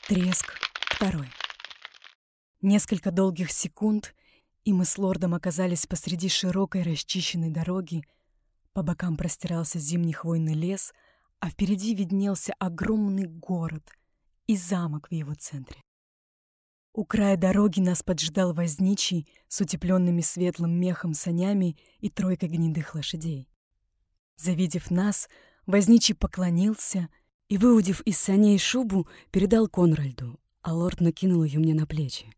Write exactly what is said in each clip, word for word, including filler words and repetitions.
Треск второй. Несколько долгих секунд, и мы с лордом оказались посреди широкой расчищенной дороги. По бокам простирался зимний хвойный лес, а впереди виднелся огромный город и замок в его центре. У края дороги нас поджидал возничий с утепленными светлым мехом санями и тройкой гнедых лошадей. Завидев нас, возничий поклонился и, выудив из саней шубу, передал Конральду, а лорд накинул ее мне на плечи.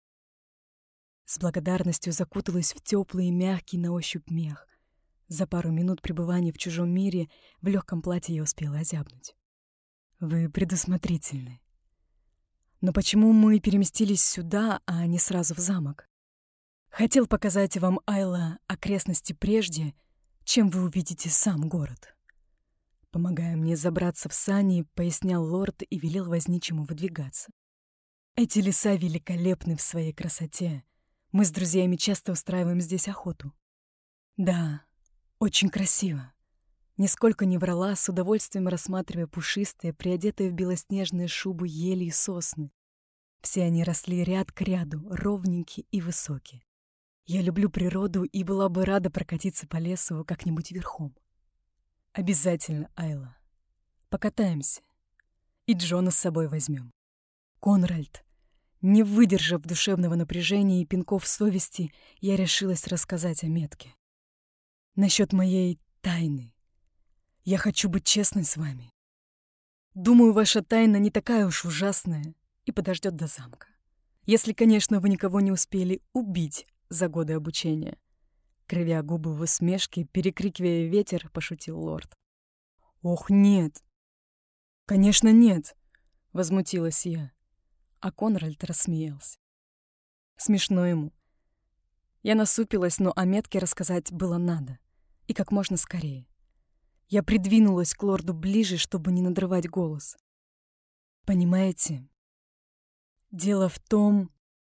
С благодарностью закуталась в теплый и мягкий на ощупь мех. За пару минут пребывания в чужом мире в легком платье я успела озябнуть. Вы предусмотрительны. Но почему мы переместились сюда, а не сразу в замок? Хотел показать вам, Айла, окрестности прежде, чем вы увидите сам город. Помогая мне забраться в сани, пояснял лорд и велел возничему выдвигаться. Эти леса великолепны в своей красоте. Мы с друзьями часто устраиваем здесь охоту. Да, очень красиво. Нисколько не врала, с удовольствием рассматривая пушистые, приодетые в белоснежные шубы ели и сосны. Все они росли ряд к ряду, ровненькие и высокие. Я люблю природу и была бы рада прокатиться по лесу как-нибудь верхом. Обязательно, Айла. Покатаемся. И Джона с собой возьмем. Конральд, не выдержав душевного напряжения и пинков совести, я решилась рассказать о метке. Насчет моей тайны. Я хочу быть честной с вами. Думаю, ваша тайна не такая уж ужасная и подождет до замка. Если, конечно, вы никого не успели убить за годы обучения. Кривя губы в усмешке, перекрикивая ветер, пошутил лорд. «Ох, нет!» «Конечно, нет!» — возмутилась я. А Конральд рассмеялся. Смешно ему. Я насупилась, но о метке рассказать было надо. И как можно скорее. Я придвинулась к лорду ближе, чтобы не надрывать голос. Понимаете? Дело в том...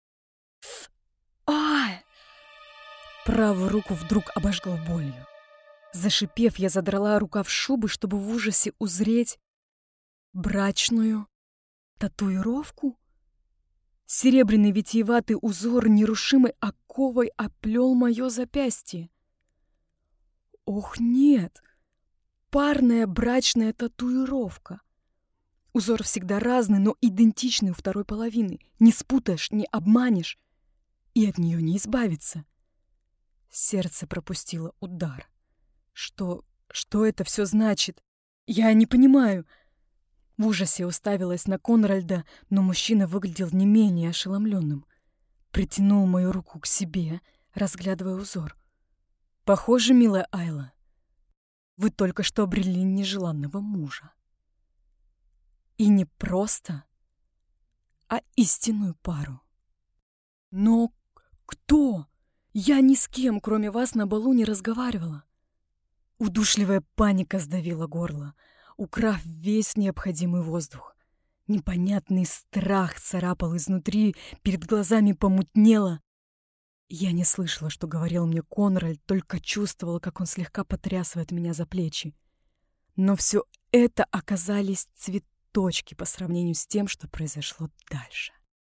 А! Правую руку вдруг обожгло болью. Зашипев, я задрала рукав шубы, чтобы в ужасе узреть брачную татуировку. Серебряный витиеватый узор нерушимой оковой оплел мое запястье. Ох, нет! Парная брачная татуировка. Узор всегда разный, но идентичный у второй половины. Не спутаешь, не обманешь. И от нее не избавиться. Сердце пропустило удар. Что... что это все значит? Я не понимаю. В ужасе уставилась на Конральда, но мужчина выглядел не менее ошеломленным. Притянул мою руку к себе, разглядывая узор. Похоже, милая Айла, вы только что обрели нежеланного мужа. И не просто, а истинную пару. Но кто? Я ни с кем, кроме вас, на балу не разговаривала. Удушливая паника сдавила горло, украв весь необходимый воздух. Непонятный страх царапал изнутри, перед глазами помутнело. Я не слышала, что говорил мне Конральд, только чувствовала, как он слегка потрясывает меня за плечи. Но все это оказались цветочки по сравнению с тем, что произошло дальше.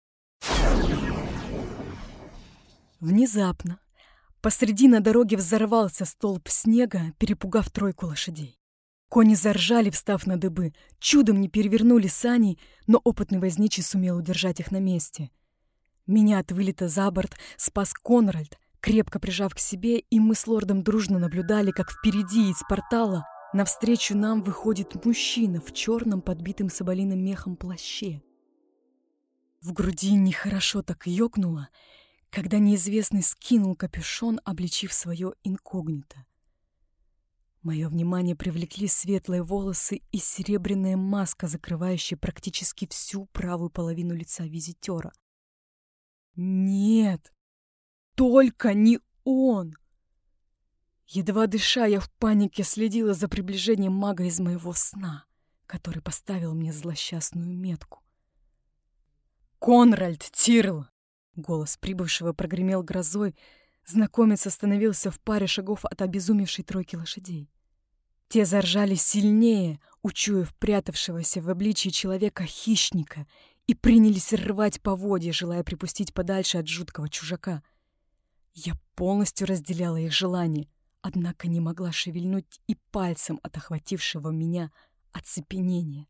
Внезапно посреди на дороге взорвался столб снега, перепугав тройку лошадей. Кони заржали, встав на дыбы, чудом не перевернули сани, но опытный возничий сумел удержать их на месте. Меня от вылета за борт спас Конральд, крепко прижав к себе, и мы с лордом дружно наблюдали, как впереди из портала навстречу нам выходит мужчина в черном, подбитым соболиным мехом плаще. В груди нехорошо так ёкнуло, когда неизвестный скинул капюшон, обличив свое инкогнито. Мое внимание привлекли светлые волосы и серебряная маска, закрывающая практически всю правую половину лица визитера. Нет, только не он! Едва дыша, я в панике следила за приближением мага из моего сна, который поставил мне злосчастную метку. «Конральд Тирл!» Голос прибывшего прогремел грозой. Знакомец остановился в паре шагов от обезумевшей тройки лошадей. Те заржали сильнее, учуяв прятавшегося в обличии человека хищника, и принялись рвать поводья, желая припустить подальше от жуткого чужака. Я полностью разделяла их желание, однако не могла шевельнуть и пальцем от охватившего меня оцепенения.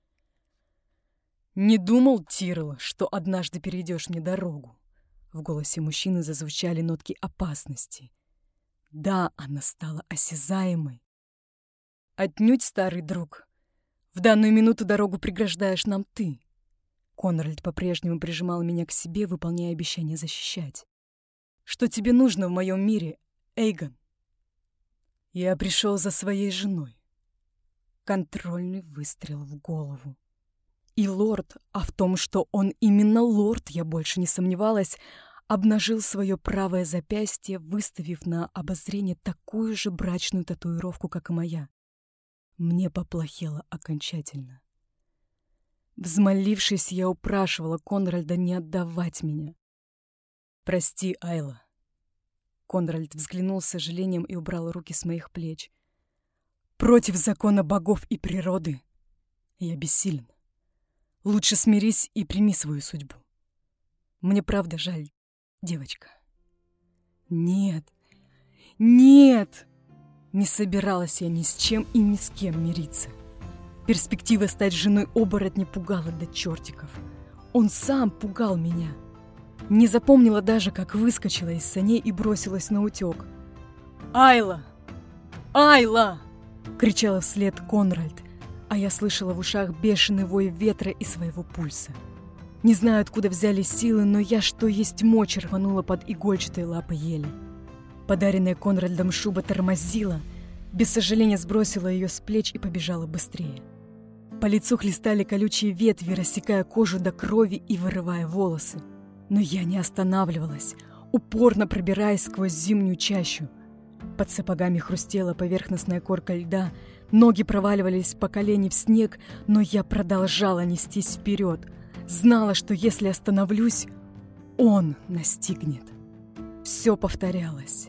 «Не думал, Тирл, что однажды перейдешь мне дорогу?» В голосе мужчины зазвучали нотки опасности. Да, она стала осязаемой. «Отнюдь, старый друг. В данную минуту дорогу преграждаешь нам ты». Конральд по-прежнему прижимал меня к себе, выполняя обещание защищать. «Что тебе нужно в моем мире, Эйгон?» «Я пришел за своей женой». Контрольный выстрел в голову. И лорд, а в том, что он именно лорд, я больше не сомневалась, обнажил свое правое запястье, выставив на обозрение такую же брачную татуировку, как и моя. Мне поплохело окончательно. Взмолившись, я упрашивала Конральда не отдавать меня. «Прости, Айла». Конральд взглянул с сожалением и убрал руки с моих плеч. «Против закона богов и природы я бессилен. Лучше смирись и прими свою судьбу. Мне правда жаль, девочка». «Нет, нет!» Не собиралась я ни с чем и ни с кем мириться. Перспектива стать женой оборотня пугала до чертиков. Он сам пугал меня. Не запомнила даже, как выскочила из саней и бросилась на утек. «Айла! Айла!» — кричала вслед Конральд, а я слышала в ушах бешеный вой ветра и своего пульса. Не знаю, откуда взялись силы, но я, что есть мочи, рванула под игольчатой лапой ели. Подаренная Конральдом шуба тормозила, без сожаления сбросила ее с плеч и побежала быстрее. По лицу хлестали колючие ветви, рассекая кожу до крови и вырывая волосы. Но я не останавливалась, упорно пробираясь сквозь зимнюю чащу. Под сапогами хрустела поверхностная корка льда, ноги проваливались по колени в снег, но я продолжала нестись вперед. Знала, что если остановлюсь, он настигнет. Все повторялось.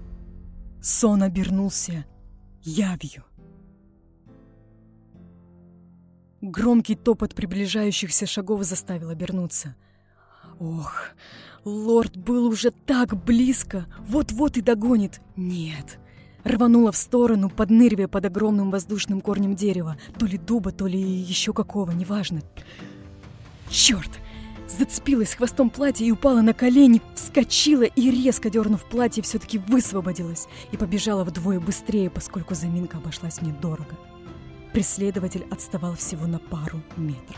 Сон обернулся явью. Громкий топот приближающихся шагов заставил обернуться. Ох, лорд был уже так близко, вот-вот и догонит. Нет. Рванула в сторону, подныривая под огромным воздушным корнем дерева. То ли дуба, то ли еще какого, неважно. Черт! Зацепилась хвостом платья и упала на колени, вскочила и, резко дернув платье, все-таки высвободилась и побежала вдвое быстрее, поскольку заминка обошлась мне дорого. Преследователь отставал всего на пару метров.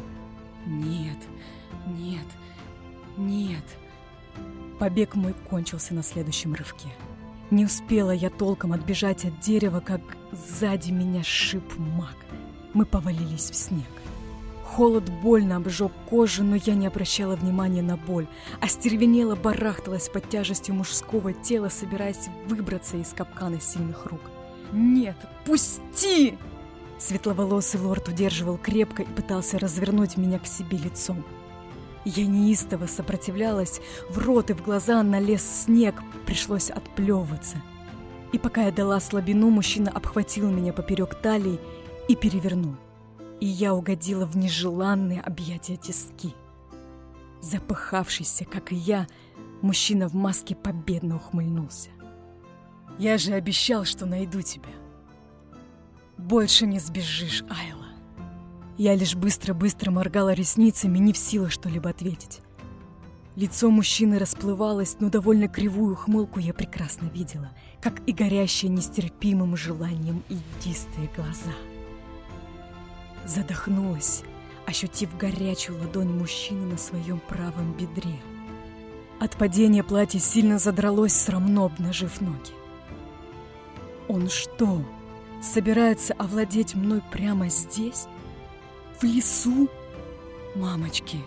Нет, нет, нет. Побег мой кончился на следующем рывке. Не успела я толком отбежать от дерева, как сзади меня сшиб маг. Мы повалились в снег. Холод больно обжег кожу, но я не обращала внимания на боль, а стервенела барахталась под тяжестью мужского тела, собираясь выбраться из капкана сильных рук. «Нет, пусти!» Светловолосый лорд удерживал крепко и пытался развернуть меня к себе лицом. Я неистово сопротивлялась, в рот и в глаза налез снег, пришлось отплевываться. И пока я дала слабину, мужчина обхватил меня поперек талии и перевернул. И я угодила в нежеланные объятия тиски. Запыхавшийся, как и я, мужчина в маске победно ухмыльнулся. «Я же обещал, что найду тебя. Больше не сбежишь, Айла». Я лишь быстро-быстро моргала ресницами, не в силах что-либо ответить. Лицо мужчины расплывалось, но довольно кривую ухмылку я прекрасно видела, как и горящие нестерпимым желанием льдистые глаза. Задохнулась, ощутив горячую ладонь мужчины на своем правом бедре. От падения платье сильно задралось, срамно обнажив ноги. Он что, собирается овладеть мной прямо здесь? В лесу? Мамочки,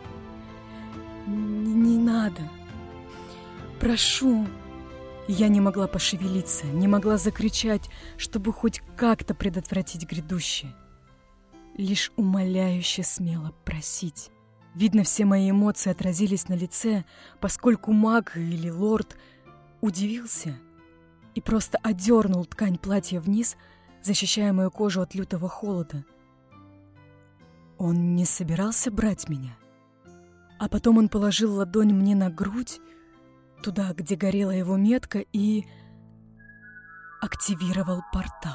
не, не надо. Прошу. Я не могла пошевелиться, не могла закричать, чтобы хоть как-то предотвратить грядущее. Лишь умоляюще смела просить. Видно, все мои эмоции отразились на лице, поскольку маг или лорд удивился и просто одернул ткань платья вниз, защищая мою кожу от лютого холода. Он не собирался брать меня. А потом он положил ладонь мне на грудь, туда, где горела его метка, и активировал портал.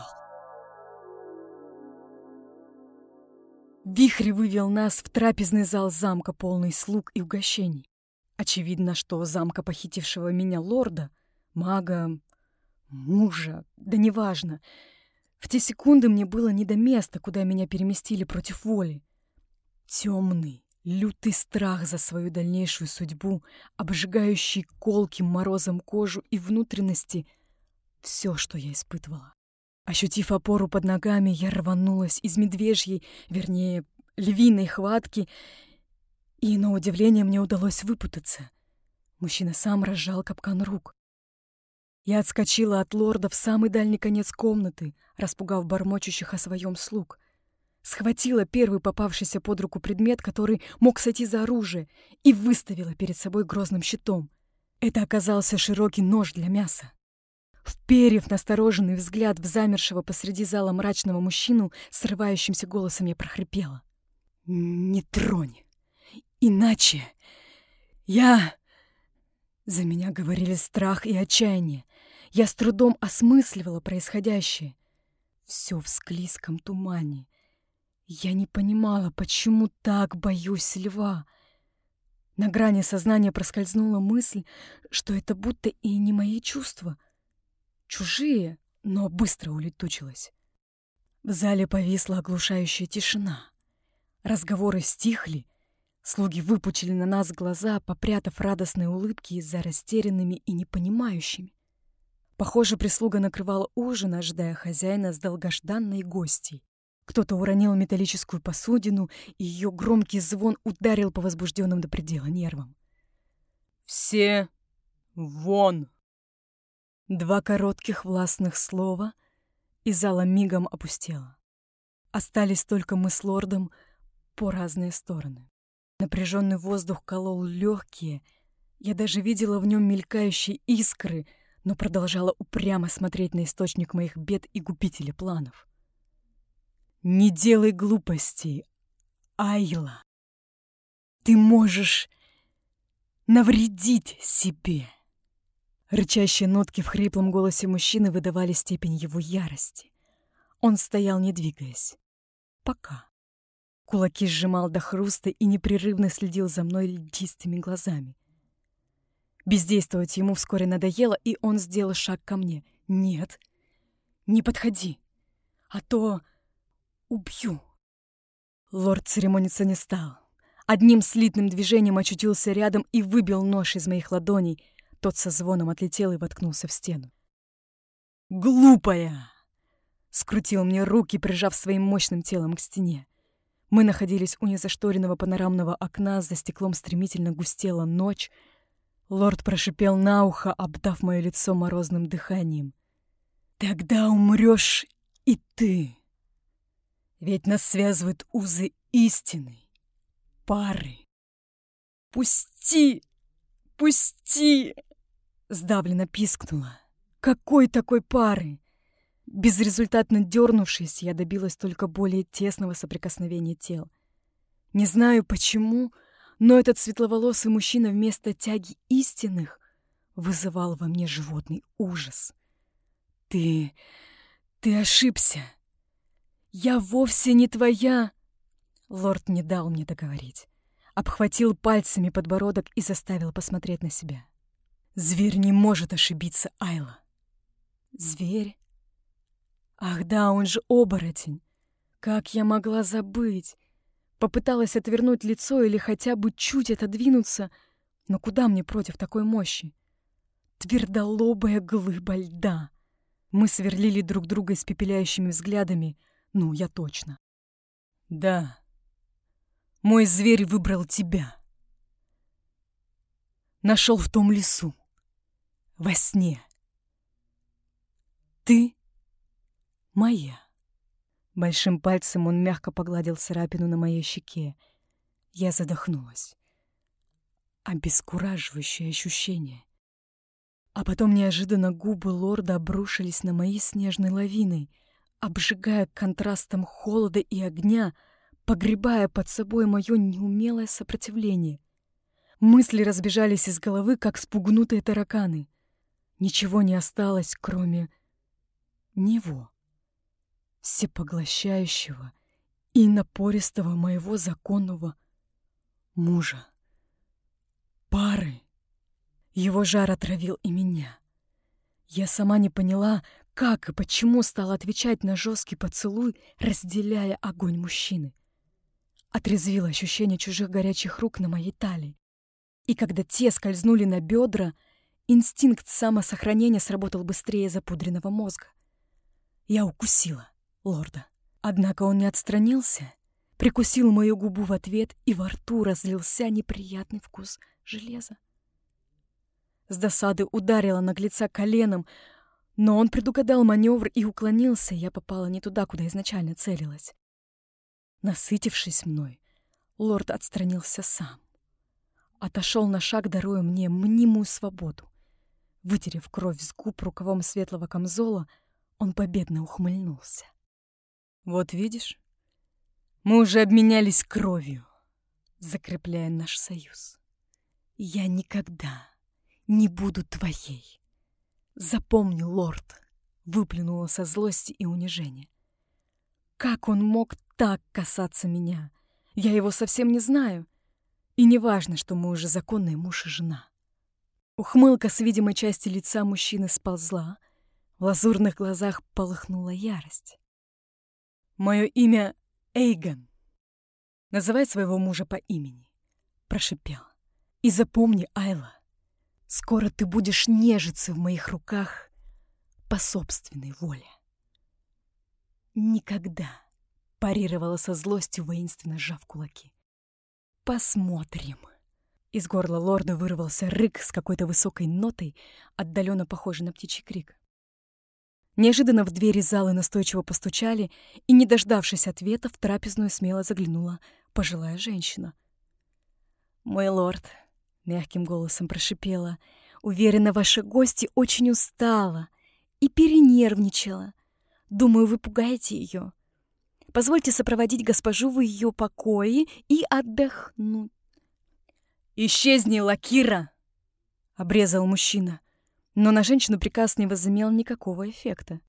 Вихрь вывел нас в трапезный зал замка, полный слуг и угощений. Очевидно, что замка похитившего меня лорда, мага, мужа, да неважно. В те секунды мне было не до места, куда меня переместили против воли. Темный, лютый страх за свою дальнейшую судьбу, обжигающий колким морозом кожу и внутренности — все, что я испытывала. Ощутив опору под ногами, я рванулась из медвежьей, вернее, львиной хватки, и, на удивление, мне удалось выпутаться. Мужчина сам разжал капкан рук. Я отскочила от лорда в самый дальний конец комнаты, распугав бормочущих о своем слуг. Схватила первый попавшийся под руку предмет, который мог сойти за оружие, и выставила перед собой грозным щитом. Это оказался широкий нож для мяса. Вперев настороженный взгляд в замершего посреди зала мрачного мужчину, срывающимся голосом я прохрипела: «Не тронь, иначе я...» За меня говорили страх и отчаяние. Я с трудом осмысливала происходящее. Все в склизком тумане. Я не понимала, почему так боюсь льва. На грани сознания проскользнула мысль, что это будто и не мои чувства. Чужие, но быстро улетучилась. В зале повисла оглушающая тишина. Разговоры стихли, слуги выпучили на нас глаза, попрятав радостные улыбки за растерянными и непонимающими. Похоже, прислуга накрывала ужин, ожидая хозяина с долгожданной гостьей. Кто-то уронил металлическую посудину, и ее громкий звон ударил по возбужденным до предела нервам. «Все вон!» Два коротких властных слова, и зала мигом опустела. Остались только мы с лордом по разные стороны. Напряженный воздух колол легкие, я даже видела в нем мелькающие искры, но продолжала упрямо смотреть на источник моих бед и губителя планов. «Не делай глупостей, Айла. Ты можешь навредить себе». Рычащие нотки в хриплом голосе мужчины выдавали степень его ярости. Он стоял, не двигаясь. Пока. Кулаки сжимал до хруста и непрерывно следил за мной льдистыми глазами. Бездействовать ему вскоре надоело, и он сделал шаг ко мне. «Нет, не подходи, а то убью». Лорд церемониться не стал. Одним слитным движением очутился рядом и выбил нож из моих ладоней. Тот со звоном отлетел и воткнулся в стену. «Глупая!» — скрутил мне руки, прижав своим мощным телом к стене. Мы находились у незашторенного панорамного окна, за стеклом стремительно густела ночь. Лорд прошипел на ухо, обдав мое лицо морозным дыханием. «Тогда умрешь и ты. Ведь нас связывают узы истины, пары. Пусти! Пусти!» Сдавленно пискнула. «Какой такой пары?» Безрезультатно дернувшись, я добилась только более тесного соприкосновения тел. Не знаю почему, но этот светловолосый мужчина вместо тяги истинных вызывал во мне животный ужас. «Ты... ты ошибся. Я вовсе не твоя...» Лорд не дал мне договорить. Обхватил пальцами подбородок и заставил посмотреть на себя. «Зверь не может ошибиться, Айла». «Зверь? Ах да, он же оборотень. Как я могла забыть?» Попыталась отвернуть лицо или хотя бы чуть отодвинуться, но куда мне против такой мощи? Твердолобая глыба льда. Мы сверлили друг друга испепеляющими взглядами, ну, я точно. «Да, мой зверь выбрал тебя. Нашел в том лесу, во сне. Ты моя». Большим пальцем он мягко погладил царапину на моей щеке. Я задохнулась. Обескураживающее ощущение. А потом неожиданно губы лорда обрушились на мои снежной лавиной, обжигая контрастом холода и огня, погребая под собой мое неумелое сопротивление. Мысли разбежались из головы, как спугнутые тараканы. Ничего не осталось, кроме него, всепоглощающего и напористого моего законного мужа, пары. Его жар отравил и меня. Я сама не поняла, как и почему стала отвечать на жесткий поцелуй, разделяя огонь мужчины. Отрезвило ощущение чужих горячих рук на моей талии. И когда те скользнули на бедра, инстинкт самосохранения сработал быстрее запудренного мозга. Я укусила лорда. Однако он не отстранился, прикусил мою губу в ответ, и во рту разлился неприятный вкус железа. С досады ударила наглеца коленом, но он предугадал маневр и уклонился, и я попала не туда, куда изначально целилась. Насытившись мной, лорд отстранился сам. Отошел на шаг, даруя мне мнимую свободу. Вытерев кровь с губ рукавом светлого камзола, он победно ухмыльнулся. «Вот видишь, мы уже обменялись кровью, закрепляя наш союз. Я никогда не буду твоей. Запомни, лорд», — выплюнула со злости и унижения. Как он мог так касаться меня? Я его совсем не знаю. И не важно, что мы уже законный муж и жена. Ухмылка с видимой части лица мужчины сползла, в лазурных глазах полыхнула ярость. «Мое имя Эйгон. Называй своего мужа по имени», — прошипел. «И запомни, Айла, скоро ты будешь нежиться в моих руках по собственной воле». «Никогда», — парировала со злостью, воинственно сжав кулаки. «Посмотрим». Из горла лорда вырвался рык с какой-то высокой нотой, отдаленно похожей на птичий крик. Неожиданно в двери залы настойчиво постучали, и, не дождавшись ответа, в трапезную смело заглянула пожилая женщина. «Мой лорд», — мягким голосом прошипела, — «уверена, ваша гостья очень устала и перенервничала. Думаю, вы пугаете ее. Позвольте сопроводить госпожу в ее покое и отдохнуть». «Исчезни, Лакира!» — обрезал мужчина, но на женщину приказ не возымел никакого эффекта.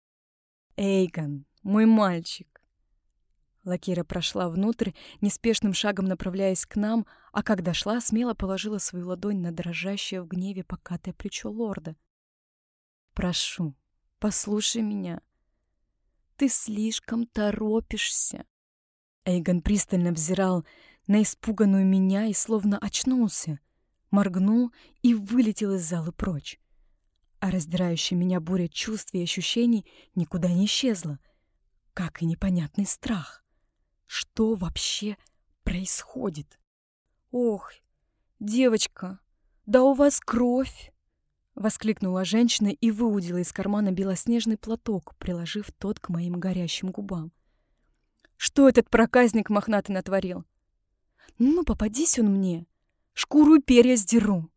«Эйгон, мой мальчик!» Лакира прошла внутрь, неспешным шагом направляясь к нам, а как дошла, смело положила свою ладонь на дрожащее в гневе покатое плечо лорда. «Прошу, послушай меня. Ты слишком торопишься». Эйгон пристально взирал на испуганную меня и словно очнулся, моргнул и вылетел из залы прочь. А раздирающая меня буря чувств и ощущений никуда не исчезла, как и непонятный страх. Что вообще происходит? «Ох, девочка, да у вас кровь!» — воскликнула женщина и выудила из кармана белоснежный платок, приложив тот к моим горящим губам. «Что этот проказник мохнатый натворил? Ну, попадись он мне, шкуру и перья сдеру».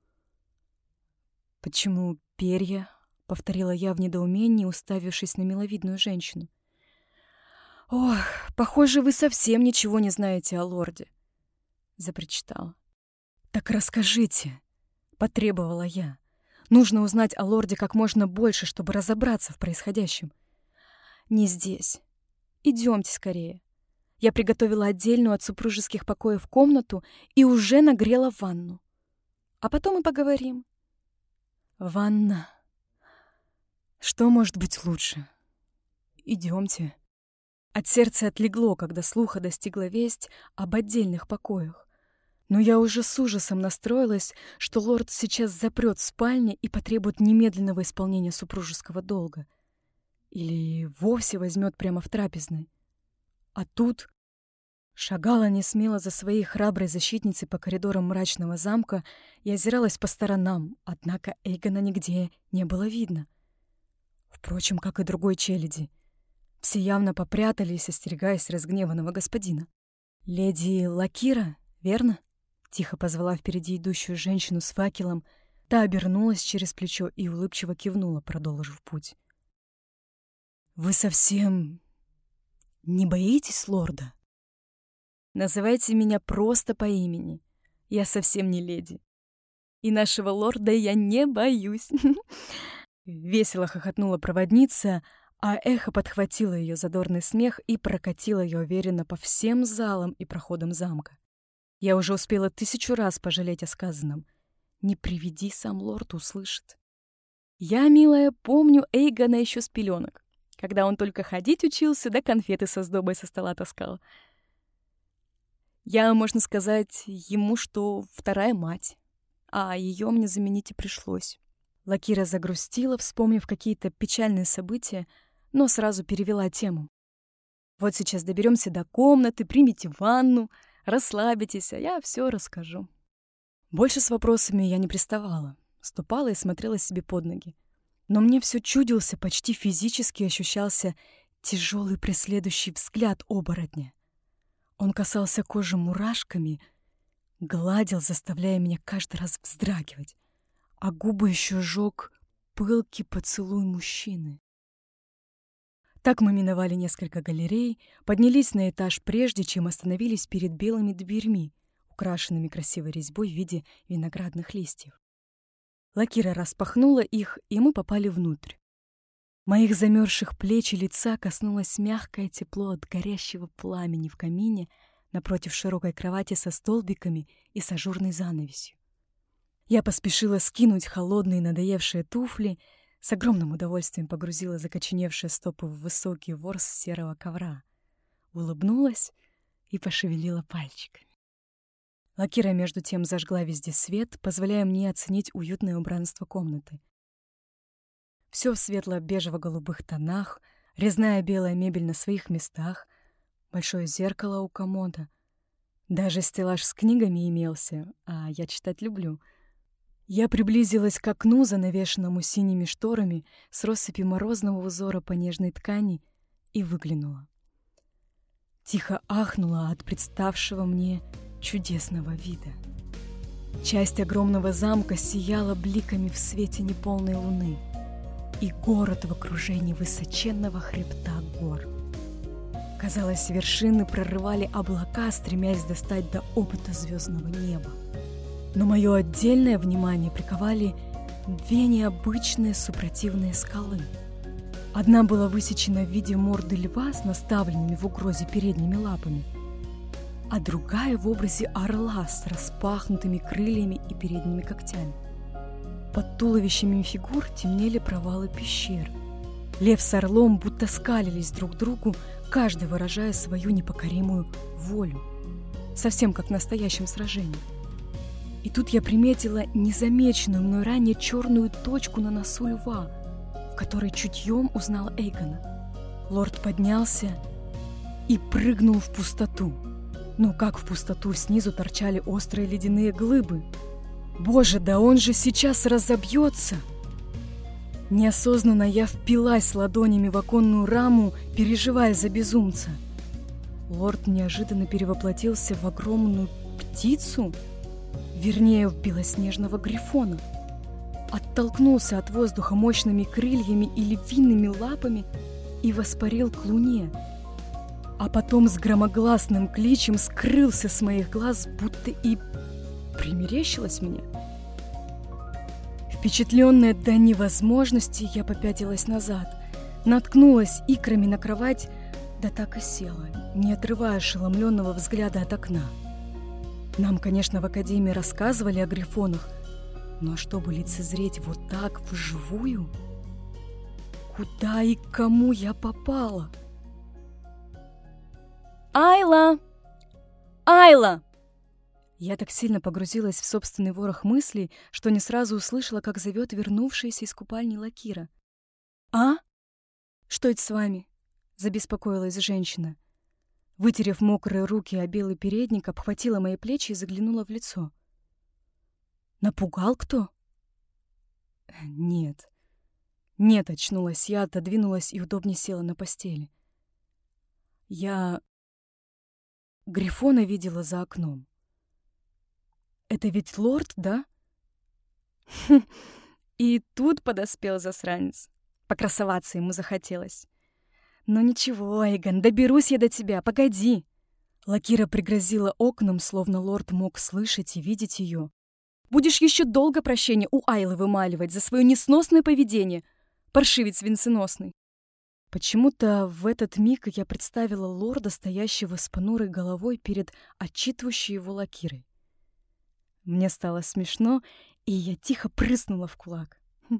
«Почему перья?» — повторила я в недоумении, уставившись на миловидную женщину. «Ох, похоже, вы совсем ничего не знаете о лорде», — запричитала. «Так расскажите», — потребовала я. «Нужно узнать о лорде как можно больше, чтобы разобраться в происходящем». «Не здесь. Идемте скорее. Я приготовила отдельную от супружеских покоев комнату и уже нагрела ванну. А потом и поговорим». «Ванна. Что может быть лучше? Идемте». От сердца отлегло, когда слуха достигла весть об отдельных покоях. Но я уже с ужасом настроилась, что лорд сейчас запрет в спальне и потребует немедленного исполнения супружеского долга. Или вовсе возьмет прямо в трапезной. А тут шагала несмело за своей храброй защитницей по коридорам мрачного замка и озиралась по сторонам, однако Эйгона нигде не было видно. Впрочем, как и другой челяди. Все явно попрятались, остерегаясь разгневанного господина. «Леди Лакира, верно?» — тихо позвала впереди идущую женщину с факелом. Та обернулась через плечо и улыбчиво кивнула, продолжив путь. «Вы совсем не боитесь лорда?» Называйте меня просто по имени. Я совсем не леди. И нашего лорда я не боюсь. Весело хохотнула проводница, а эхо подхватило ее задорный смех и прокатило ее уверенно по всем залам и проходам замка. Я уже успела тысячу раз пожалеть о сказанном. Не приведи, сам лорд услышит. Я, милая, помню Эйгона еще с пеленок, когда он только ходить учился, да конфеты со сдобой со стола таскал. Я, можно сказать, ему, что вторая мать, а ее мне заменить и пришлось. Лакира загрустила, вспомнив какие-то печальные события, но сразу перевела тему. Вот сейчас доберемся до комнаты, примите ванну, расслабитесь, а я все расскажу. Больше с вопросами я не приставала, ступала и смотрела себе под ноги. Но мне все чудился, почти физически ощущался тяжелый преследующий взгляд оборотня. Он касался кожи мурашками, гладил, заставляя меня каждый раз вздрагивать, а губы еще жёг пылкий поцелуй мужчины. Так мы миновали несколько галерей, поднялись на этаж прежде, чем остановились перед белыми дверьми, украшенными красивой резьбой в виде виноградных листьев. Лакира распахнула их, и мы попали внутрь. Моих замерзших плеч и лица коснулось мягкое тепло от горящего пламени в камине напротив широкой кровати со столбиками и с ажурной занавесью. Я поспешила скинуть холодные надоевшие туфли, с огромным удовольствием погрузила закоченевшие стопы в высокий ворс серого ковра, улыбнулась и пошевелила пальчиками. Лакира между тем зажгла везде свет, позволяя мне оценить уютное убранство комнаты. Все в светло-бежево-голубых тонах, резная белая мебель на своих местах, большое зеркало у комода. Даже стеллаж с книгами имелся, а я читать люблю. Я приблизилась к окну, занавешенному синими шторами, с россыпью морозного узора по нежной ткани, и выглянула. Тихо ахнула от представшего мне чудесного вида. Часть огромного замка сияла бликами в свете неполной луны, и город в окружении высоченного хребта гор. Казалось, вершины прорывали облака, стремясь достать до опыта звездного неба. Но мое отдельное внимание приковали две необычные супротивные скалы. Одна была высечена в виде морды льва с наставленными в угрозе передними лапами, а другая в образе орла с распахнутыми крыльями и передними когтями. Под туловищами фигур темнели провалы пещер. Лев с орлом будто скалились друг к другу, каждый выражая свою непокоримую волю, совсем как в настоящем сражении. И тут я приметила незамеченную мной ранее черную точку на носу льва, в которой чутьем узнала Эйгона. Лорд поднялся и прыгнул в пустоту. Ну как в пустоту, снизу торчали острые ледяные глыбы. Боже, да он же сейчас разобьется! Неосознанно я впилась ладонями в оконную раму, переживая за безумца. Лорд неожиданно перевоплотился в огромную птицу, вернее, в белоснежного грифона. Оттолкнулся от воздуха мощными крыльями и львиными лапами и воспарил к луне. А потом с громогласным кличем скрылся с моих глаз, будто и примерещилось мне. Впечатленная до невозможности, я попятилась назад, наткнулась икрами на кровать, да так и села, не отрывая ошеломленного взгляда от окна. Нам, конечно, в академии рассказывали о грифонах, но чтобы лицезреть вот так вживую, куда и к кому я попала? «Айла! Айла!» Я так сильно погрузилась в собственный ворох мыслей, что не сразу услышала, как зовет вернувшаяся из купальни Лакира. «А? Что это с вами?» — забеспокоилась женщина. Вытерев мокрые руки о белый передник, обхватила мои плечи и заглянула в лицо. «Напугал кто?» «Нет. Нет», — очнулась я, отодвинулась и удобнее села на постели. «Я грифона видела за окном. Это ведь лорд, да?» И тут подоспел засранец. Покрасоваться ему захотелось. «Ну ничего, Эйгон, доберусь я до тебя, погоди!» Лакира пригрозила окнам, словно лорд мог слышать и видеть ее. «Будешь еще долго прощения у Айлы вымаливать за свое несносное поведение, паршивец венценосный!» Почему-то в этот миг я представила лорда, стоящего с понурой головой перед отчитывающей его Лакирой. Мне стало смешно, и я тихо прыснула в кулак.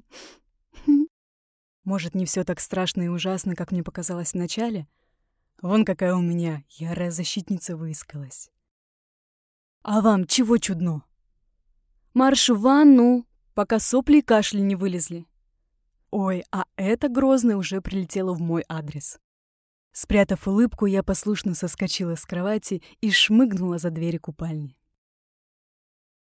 Может, не все так страшно и ужасно, как мне показалось вначале? Вон какая у меня ярая защитница выискалась. А вам чего чудно? Марш в ванну, пока сопли и кашель не вылезли. Ой, а эта грозная уже прилетела в мой адрес. Спрятав улыбку, я послушно соскочила с кровати и шмыгнула за двери купальни.